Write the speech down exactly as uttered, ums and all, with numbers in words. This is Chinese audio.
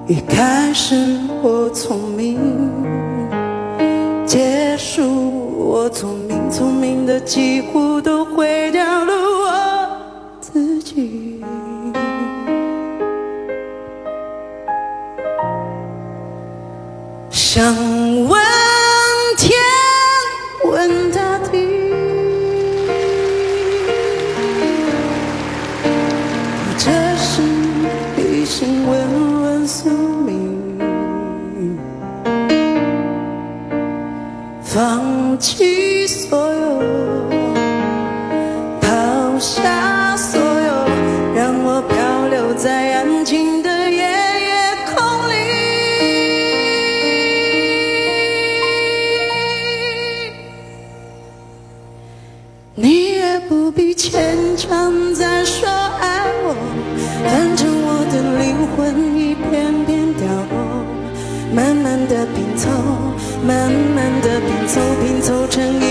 一开始我聪明，结束我聪明，聪明的几乎都毁掉了我自己。想问天，问大地，或者是理性问问宿命，放弃所有，抛下所有，让我漂流在安静的夜夜空里。你也不必牵强再说爱我，反正我的灵魂一片片掉落，慢慢的拼凑，慢慢的拼凑，拼凑成一